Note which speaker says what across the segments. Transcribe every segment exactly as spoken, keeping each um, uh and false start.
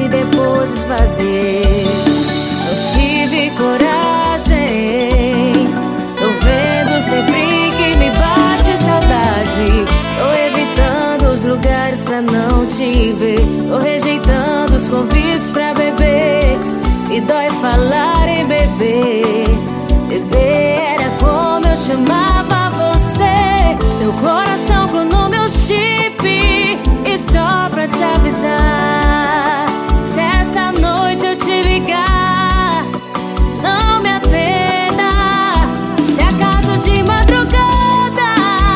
Speaker 1: e depois desfazer. Não tive coragem. Tô vendo sempre que me bate saudade. Tô evitando os lugares pra não te ver. Tô rejeitando os convites pra beber. E dói falar em beber. Beber era como eu chamava você. Meu coração clonou meu chip. E só pra te avisar, se essa noite eu te ligar, não me atenda. Se acaso de madrugada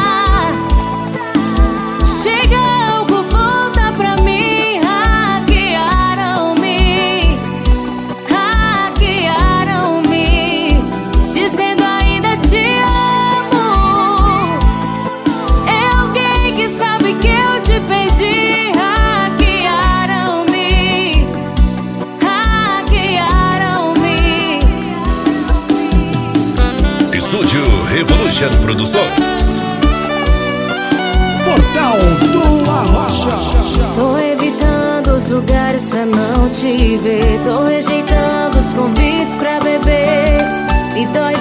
Speaker 1: chega algo, volta pra mim. Hackearam-me, hackearam-me, dizendo ainda te amo. É alguém que sabe que eu te perdi. Hackearam-me, hackearam-me.
Speaker 2: Estúdio Revolution Produções.
Speaker 3: Portal do Arrocha.
Speaker 1: Tô evitando os lugares pra não te ver. Tô rejeitando os convites pra beber. E dói